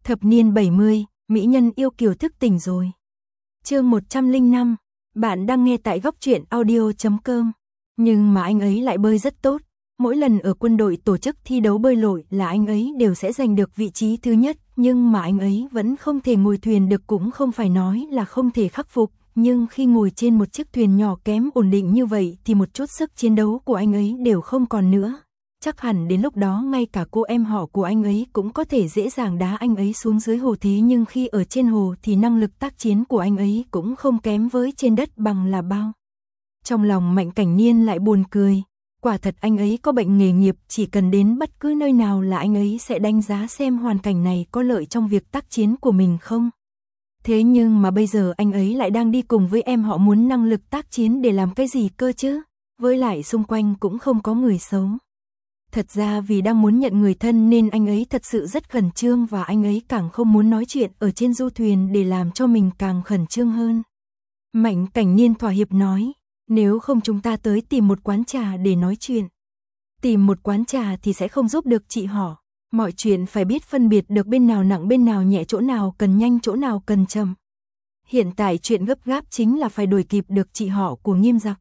Thập niên 70, mỹ nhân yêu kiều thức tỉnh rồi. Chương 105, bạn đang nghe tại góc truyện audio.com. Nhưng mà anh ấy lại bơi rất tốt. Mỗi lần ở quân đội tổ chức thi đấu bơi lội là anh ấy đều sẽ giành được vị trí thứ nhất, nhưng mà anh ấy vẫn không thể ngồi thuyền được, cũng không phải nói là không thể khắc phục, nhưng khi ngồi trên một chiếc thuyền nhỏ kém ổn định như vậy thì một chút sức chiến đấu của anh ấy đều không còn nữa. Chắc hẳn đến lúc đó ngay cả cô em họ của anh ấy cũng có thể dễ dàng đá anh ấy xuống dưới hồ, thế nhưng khi ở trên hồ thì năng lực tác chiến của anh ấy cũng không kém với trên đất bằng là bao. Trong lòng Mạnh Cảnh Niên lại buồn cười, quả thật anh ấy có bệnh nghề nghiệp, chỉ cần đến bất cứ nơi nào là anh ấy sẽ đánh giá xem hoàn cảnh này có lợi trong việc tác chiến của mình không. Thế nhưng mà bây giờ anh ấy lại đang đi cùng với em họ, muốn năng lực tác chiến để làm cái gì cơ chứ, với lại xung quanh cũng không có người xấu. Thật ra vì đang muốn nhận người thân nên anh ấy thật sự rất khẩn trương, và anh ấy càng không muốn nói chuyện ở trên du thuyền để làm cho mình càng khẩn trương hơn. Mạnh Cảnh Niên thỏa hiệp nói, nếu không chúng ta tới tìm một quán trà để nói chuyện. Tìm một quán trà thì sẽ không giúp được chị họ. Mọi chuyện phải biết phân biệt được bên nào nặng bên nào nhẹ, chỗ nào cần nhanh chỗ nào cần chậm. Hiện tại chuyện gấp gáp chính là phải đuổi kịp được chị họ của Nghiêm Giặc.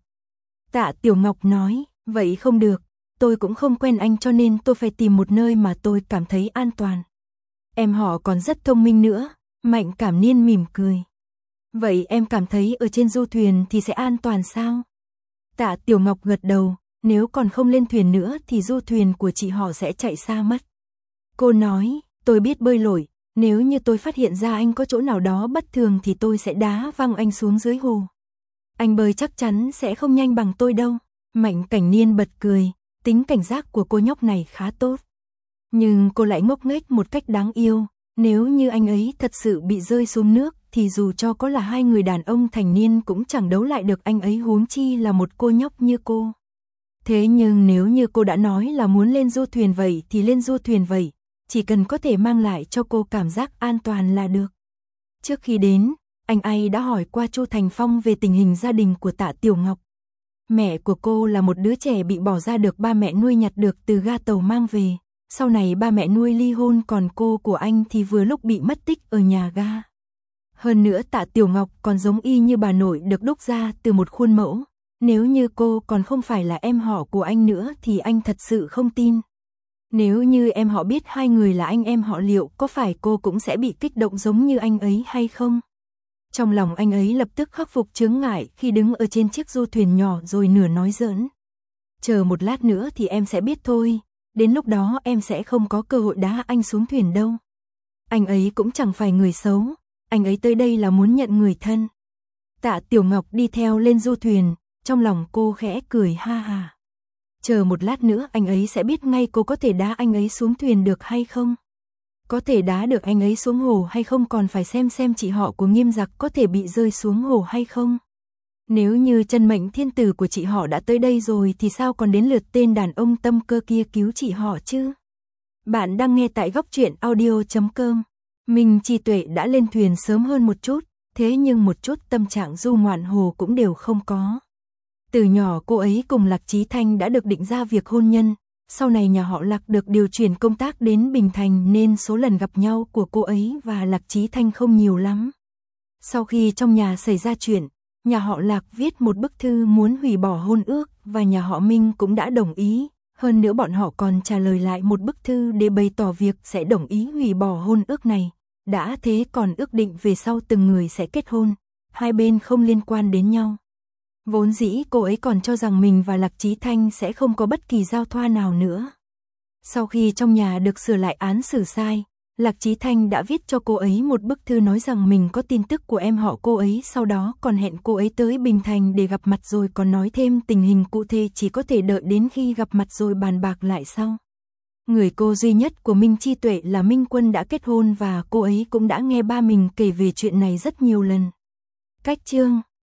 Tạ Tiểu Ngọc nói, vậy không được, tôi cũng không quen anh cho nên tôi phải tìm một nơi mà tôi cảm thấy an toàn. Em họ còn rất thông minh nữa. Mạnh Cảm Niên mỉm cười. Vậy em cảm thấy ở trên du thuyền thì sẽ an toàn sao? Tạ Tiểu Ngọc gật đầu, nếu còn không lên thuyền nữa thì du thuyền của chị họ sẽ chạy xa mất. Cô nói, tôi biết bơi lội, nếu như tôi phát hiện ra anh có chỗ nào đó bất thường thì tôi sẽ đá văng anh xuống dưới hồ. Anh bơi chắc chắn sẽ không nhanh bằng tôi đâu. Mạnh Cảnh Niên bật cười, tính cảnh giác của cô nhóc này khá tốt. Nhưng cô lại ngốc nghếch một cách đáng yêu, nếu như anh ấy thật sự bị rơi xuống nước thì dù cho có là hai người đàn ông thành niên cũng chẳng đấu lại được anh ấy, huống chi là một cô nhóc như cô. Thế nhưng nếu như cô đã nói là muốn lên du thuyền vậy thì lên du thuyền vậy, chỉ cần có thể mang lại cho cô cảm giác an toàn là được. Trước khi đến, anh ấy đã hỏi qua Chu Thành Phong về tình hình gia đình của Tạ Tiểu Ngọc. Mẹ của cô là một đứa trẻ bị bỏ ra được ba mẹ nuôi nhặt được từ ga tàu mang về. Sau này ba mẹ nuôi ly hôn, còn cô của anh thì vừa lúc bị mất tích ở nhà ga. Hơn nữa Tạ Tiểu Ngọc còn giống y như bà nội được đúc ra từ một khuôn mẫu. Nếu như cô còn không phải là em họ của anh nữa thì anh thật sự không tin. Nếu như em họ biết hai người là anh em họ, liệu có phải cô cũng sẽ bị kích động giống như anh ấy hay không? Trong lòng anh ấy lập tức khắc phục chướng ngại khi đứng ở trên chiếc du thuyền nhỏ rồi nửa nói giỡn. Chờ một lát nữa thì em sẽ biết thôi, đến lúc đó em sẽ không có cơ hội đá anh xuống thuyền đâu. Anh ấy cũng chẳng phải người xấu, anh ấy tới đây là muốn nhận người thân. Tạ Tiểu Ngọc đi theo lên du thuyền, trong lòng cô khẽ cười ha ha. Chờ một lát nữa anh ấy sẽ biết ngay cô có thể đá anh ấy xuống thuyền được hay không. Có thể đá được anh ấy xuống hồ hay không còn phải xem chị họ của Nghiêm Giặc có thể bị rơi xuống hồ hay không. Nếu như chân mệnh thiên tử của chị họ đã tới đây rồi thì sao còn đến lượt tên đàn ông tâm cơ kia cứu chị họ chứ. Bạn đang nghe tại góc truyện audio.com. Minh Chi Tuệ đã lên thuyền sớm hơn một chút, thế nhưng một chút tâm trạng du ngoạn hồ cũng đều không có. Từ nhỏ cô ấy cùng Lạc Chí Thanh đã được định ra việc hôn nhân. Sau này nhà họ Lạc được điều chuyển công tác đến Bình Thành nên số lần gặp nhau của cô ấy và Lạc Chí Thanh không nhiều lắm. Sau khi trong nhà xảy ra chuyện, nhà họ Lạc viết một bức thư muốn hủy bỏ hôn ước và nhà họ Minh cũng đã đồng ý. Hơn nữa bọn họ còn trả lời lại một bức thư để bày tỏ việc sẽ đồng ý hủy bỏ hôn ước này. Đã thế còn ước định về sau từng người sẽ kết hôn, hai bên không liên quan đến nhau. Vốn dĩ cô ấy còn cho rằng mình và Lạc Chí Thanh sẽ không có bất kỳ giao thoa nào nữa. Sau khi trong nhà được sửa lại án xử sai, Lạc Chí Thanh đã viết cho cô ấy một bức thư nói rằng mình có tin tức của em họ cô ấy, sau đó còn hẹn cô ấy tới Bình Thành để gặp mặt, rồi còn nói thêm tình hình cụ thể chỉ có thể đợi đến khi gặp mặt rồi bàn bạc lại sau. Người cô duy nhất của Minh Chi Tuệ là Minh Quân đã kết hôn và cô ấy cũng đã nghe ba mình kể về chuyện này rất nhiều lần. Cách chương